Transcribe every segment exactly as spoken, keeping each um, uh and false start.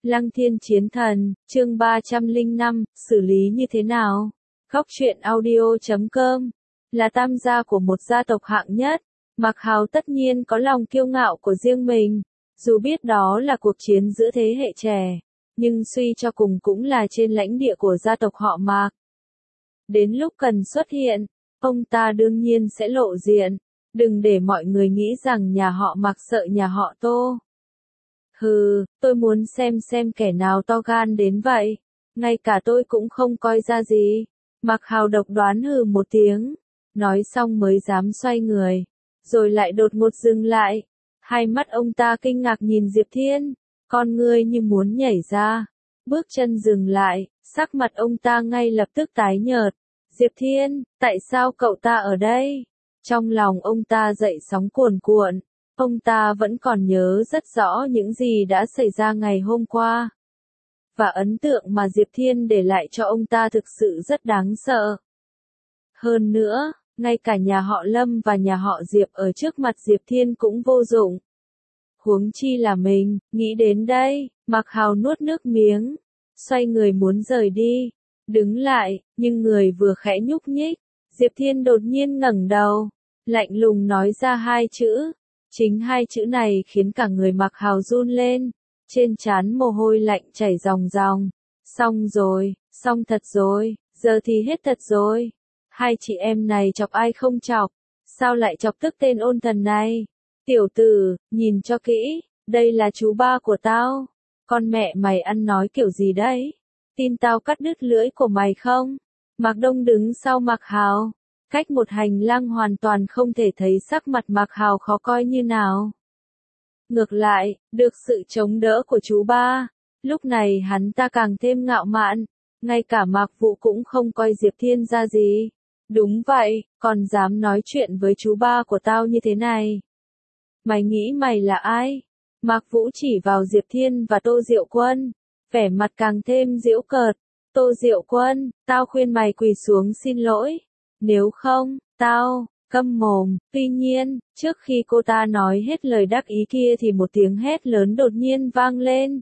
Lăng Thiên Chiến Thần, chương ba trăm lẻ năm, xử lý như thế nào? Góc truyện audio chấm com là tam gia của một gia tộc hạng nhất. Mạc Hào tất nhiên có lòng kiêu ngạo của riêng mình, dù biết đó là cuộc chiến giữa thế hệ trẻ, nhưng suy cho cùng cũng là trên lãnh địa của gia tộc họ Mạc. Đến lúc cần xuất hiện, ông ta đương nhiên sẽ lộ diện, đừng để mọi người nghĩ rằng nhà họ Mạc sợ nhà họ Tô. Hừ, tôi muốn xem xem kẻ nào to gan đến vậy, ngay cả tôi cũng không coi ra gì. Mạc Hào độc đoán hừ một tiếng, nói xong mới dám xoay người, rồi lại đột ngột dừng lại. Hai mắt ông ta kinh ngạc nhìn Diệp Thiên, con ngươi như muốn nhảy ra, bước chân dừng lại, sắc mặt ông ta ngay lập tức tái nhợt. Diệp Thiên, tại sao cậu ta ở đây? Trong lòng ông ta dậy sóng cuồn cuộn, ông ta vẫn còn nhớ rất rõ những gì đã xảy ra ngày hôm qua. Và ấn tượng mà Diệp Thiên để lại cho ông ta thực sự rất đáng sợ. Hơn nữa, ngay cả nhà họ Lâm và nhà họ Diệp ở trước mặt Diệp Thiên cũng vô dụng. Huống chi là mình, nghĩ đến đây, Mạc Hào nuốt nước miếng, xoay người muốn rời đi, đứng lại, nhưng người vừa khẽ nhúc nhích, Diệp Thiên đột nhiên ngẩng đầu, lạnh lùng nói ra hai chữ. Chính hai chữ này khiến cả người Mạc Hào run lên, trên trán mồ hôi lạnh chảy ròng ròng. Xong rồi, xong thật rồi, giờ thì hết thật rồi. Hai chị em này chọc ai không chọc, sao lại chọc tức tên ôn thần này? Tiểu tử, nhìn cho kỹ, đây là chú ba của tao. Con mẹ mày ăn nói kiểu gì đấy? Tin tao cắt đứt lưỡi của mày không? Mạc Đông đứng sau Mạc Hào, cách một hành lang hoàn toàn không thể thấy sắc mặt Mạc Hào khó coi như nào. Ngược lại, được sự chống đỡ của chú ba, lúc này hắn ta càng thêm ngạo mạn, ngay cả Mạc Vũ cũng không coi Diệp Thiên ra gì. Đúng vậy, còn dám nói chuyện với chú ba của tao như thế này. Mày nghĩ mày là ai? Mạc Vũ chỉ vào Diệp Thiên và Tô Diệu Quân, vẻ mặt càng thêm giễu cợt. Tô Diệu Quân, tao khuyên mày quỳ xuống xin lỗi. Nếu không, tao, câm mồm. Tuy nhiên, trước khi cô ta nói hết lời đắc ý kia thì một tiếng hét lớn đột nhiên vang lên.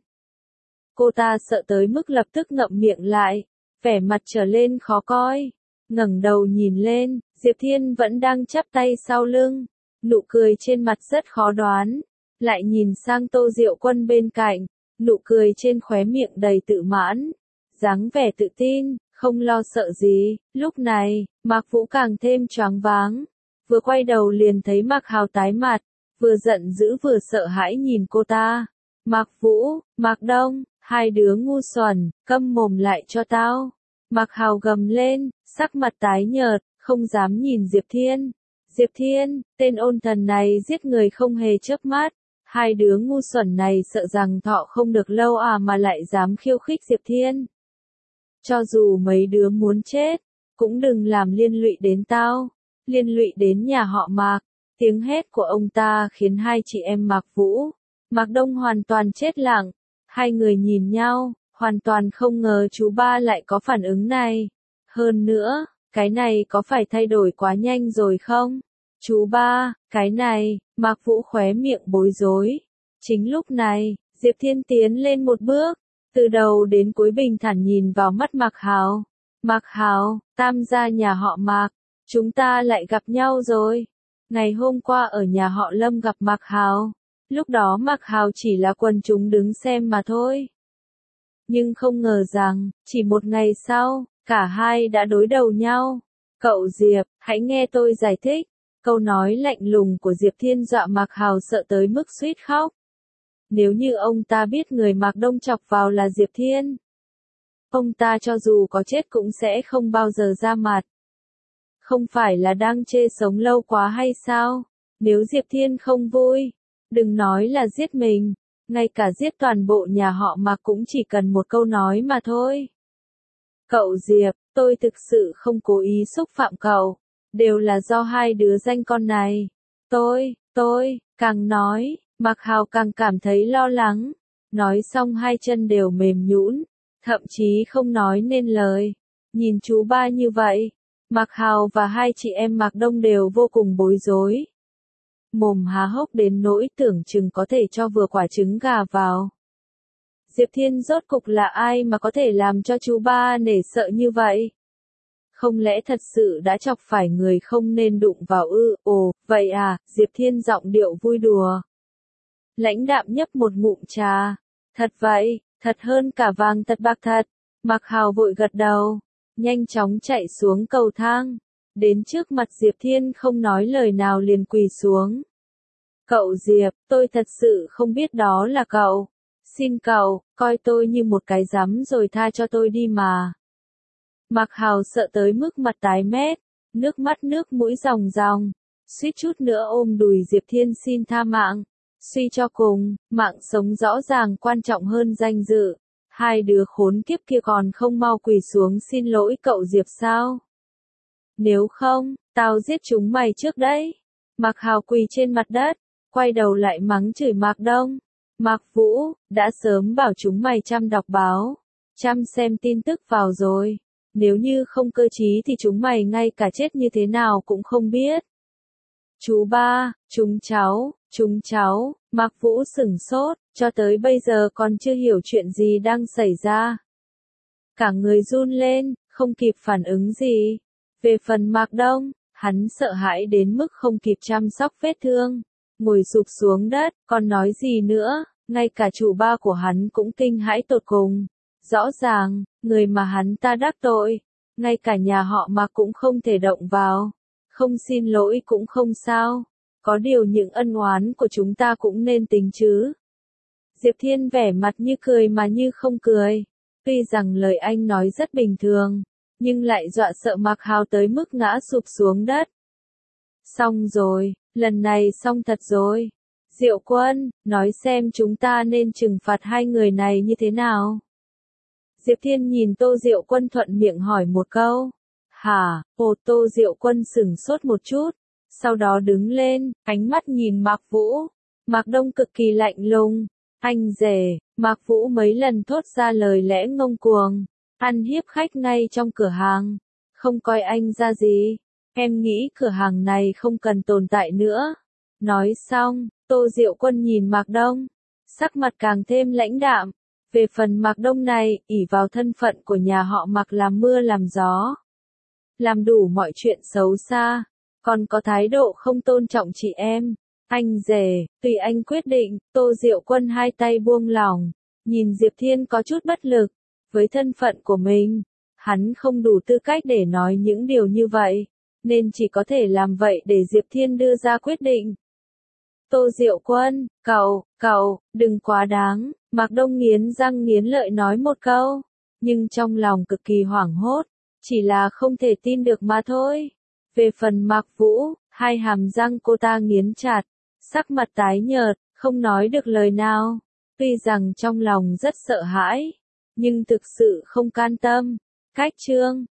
Cô ta sợ tới mức lập tức ngậm miệng lại, vẻ mặt trở lên khó coi. Ngẩng đầu nhìn lên, Diệp Thiên vẫn đang chắp tay sau lưng, nụ cười trên mặt rất khó đoán. Lại nhìn sang Tô Diệu Quân bên cạnh, nụ cười trên khóe miệng đầy tự mãn, dáng vẻ tự tin, không lo sợ gì. Lúc này, Mạc Vũ càng thêm choáng váng, vừa quay đầu liền thấy Mạc Hào tái mặt, vừa giận dữ vừa sợ hãi nhìn cô ta. Mạc Vũ, Mạc Đông, hai đứa ngu xuẩn, câm mồm lại cho tao. Mạc Hào gầm lên, sắc mặt tái nhợt, không dám nhìn Diệp Thiên. Diệp Thiên, tên ôn thần này giết người không hề chớp mắt. Hai đứa ngu xuẩn này sợ rằng thọ không được lâu à mà lại dám khiêu khích Diệp Thiên. Cho dù mấy đứa muốn chết, cũng đừng làm liên lụy đến tao, liên lụy đến nhà họ Mạc. Tiếng hét của ông ta khiến hai chị em Mạc Vũ, Mạc Đông hoàn toàn chết lặng. Hai người nhìn nhau, hoàn toàn không ngờ chú ba lại có phản ứng này. Hơn nữa, cái này có phải thay đổi quá nhanh rồi không? Chú ba, cái này, Mạc Vũ khóe miệng bối rối. Chính lúc này, Diệp Thiên tiến lên một bước, từ đầu đến cuối bình thản nhìn vào mắt Mạc Hào. Mạc Hào, tam gia nhà họ Mạc, chúng ta lại gặp nhau rồi. Ngày hôm qua ở nhà họ Lâm gặp Mạc Hào, lúc đó Mạc Hào chỉ là quần chúng đứng xem mà thôi. Nhưng không ngờ rằng, chỉ một ngày sau, cả hai đã đối đầu nhau. Cậu Diệp, hãy nghe tôi giải thích. Câu nói lạnh lùng của Diệp Thiên dọa Mạc Hào sợ tới mức suýt khóc. Nếu như ông ta biết người Mạc Đông chọc vào là Diệp Thiên, ông ta cho dù có chết cũng sẽ không bao giờ ra mặt. Không phải là đang chê sống lâu quá hay sao? Nếu Diệp Thiên không vui, đừng nói là giết mình, ngay cả giết toàn bộ nhà họ Mạc cũng chỉ cần một câu nói mà thôi. Cậu Diệp, tôi thực sự không cố ý xúc phạm cậu, đều là do hai đứa danh con này. Tôi, tôi, càng nói, Mạc Hào càng cảm thấy lo lắng, nói xong hai chân đều mềm nhũn, thậm chí không nói nên lời. Nhìn chú ba như vậy, Mạc Hào và hai chị em Mạc Đông đều vô cùng bối rối. Mồm há hốc đến nỗi tưởng chừng có thể cho vừa quả trứng gà vào. Diệp Thiên rốt cục là ai mà có thể làm cho chú ba nể sợ như vậy? Không lẽ thật sự đã chọc phải người không nên đụng vào ư? Ồ, vậy à, Diệp Thiên giọng điệu vui đùa. Lãnh đạm nhấp một ngụm trà. Thật vậy, thật hơn cả vàng thật bạc thật. Mạc Hào vội gật đầu, nhanh chóng chạy xuống cầu thang. Đến trước mặt Diệp Thiên không nói lời nào liền quỳ xuống. Cậu Diệp, tôi thật sự không biết đó là cậu. Xin cậu, coi tôi như một cái rắm rồi tha cho tôi đi mà. Mạc Hào sợ tới mức mặt tái mét, nước mắt nước mũi ròng ròng, suýt chút nữa ôm đùi Diệp Thiên xin tha mạng. Suy cho cùng, mạng sống rõ ràng quan trọng hơn danh dự. Hai đứa khốn kiếp kia còn không mau quỳ xuống xin lỗi cậu Diệp sao? Nếu không, tao giết chúng mày trước đấy. Mạc Hào quỳ trên mặt đất, quay đầu lại mắng chửi Mạc Đông. Mạc Vũ, đã sớm bảo chúng mày chăm đọc báo, chăm xem tin tức vào rồi. Nếu như không cơ trí thì chúng mày ngay cả chết như thế nào cũng không biết. Chú ba, chúng cháu, chúng cháu, Mạc Vũ sửng sốt, cho tới bây giờ còn chưa hiểu chuyện gì đang xảy ra. Cả người run lên, không kịp phản ứng gì. Về phần Mạc Đông, hắn sợ hãi đến mức không kịp chăm sóc vết thương, ngồi sụp xuống đất, còn nói gì nữa, ngay cả chủ ba của hắn cũng kinh hãi tột cùng. Rõ ràng, người mà hắn ta đắc tội, ngay cả nhà họ Mạc cũng không thể động vào. Không xin lỗi cũng không sao, có điều những ân oán của chúng ta cũng nên tính chứ. Diệp Thiên vẻ mặt như cười mà như không cười, tuy rằng lời anh nói rất bình thường, nhưng lại dọa sợ Mạc Hào tới mức ngã sụp xuống đất. Xong rồi, lần này xong thật rồi. Diệu Quân, nói xem chúng ta nên trừng phạt hai người này như thế nào? Diệp Thiên nhìn Tô Diệu Quân thuận miệng hỏi một câu. Hả? Ồ, Tô Diệu Quân sửng sốt một chút, sau đó đứng lên, ánh mắt nhìn Mạc Vũ. Mạc Đông cực kỳ lạnh lùng. Anh rể, Mạc Vũ mấy lần thốt ra lời lẽ ngông cuồng, ăn hiếp khách ngay trong cửa hàng. Không coi anh ra gì, em nghĩ cửa hàng này không cần tồn tại nữa. Nói xong, Tô Diệu Quân nhìn Mạc Đông, sắc mặt càng thêm lãnh đạm. Về phần Mạc Đông này, ỷ vào thân phận của nhà họ Mạc làm mưa làm gió, làm đủ mọi chuyện xấu xa, còn có thái độ không tôn trọng chị em. Anh rể, tùy anh quyết định. Tô Diệu Quân hai tay buông lỏng, nhìn Diệp Thiên có chút bất lực. Với thân phận của mình, hắn không đủ tư cách để nói những điều như vậy, nên chỉ có thể làm vậy để Diệp Thiên đưa ra quyết định. Tô Diệu Quân, cậu, cậu, đừng quá đáng. Mạc Đông nghiến răng nghiến lợi nói một câu, nhưng trong lòng cực kỳ hoảng hốt, chỉ là không thể tin được mà thôi. Về phần Mạc Vũ, hai hàm răng cô ta nghiến chặt, sắc mặt tái nhợt, không nói được lời nào. Tuy rằng trong lòng rất sợ hãi, nhưng thực sự không can tâm. Cách chương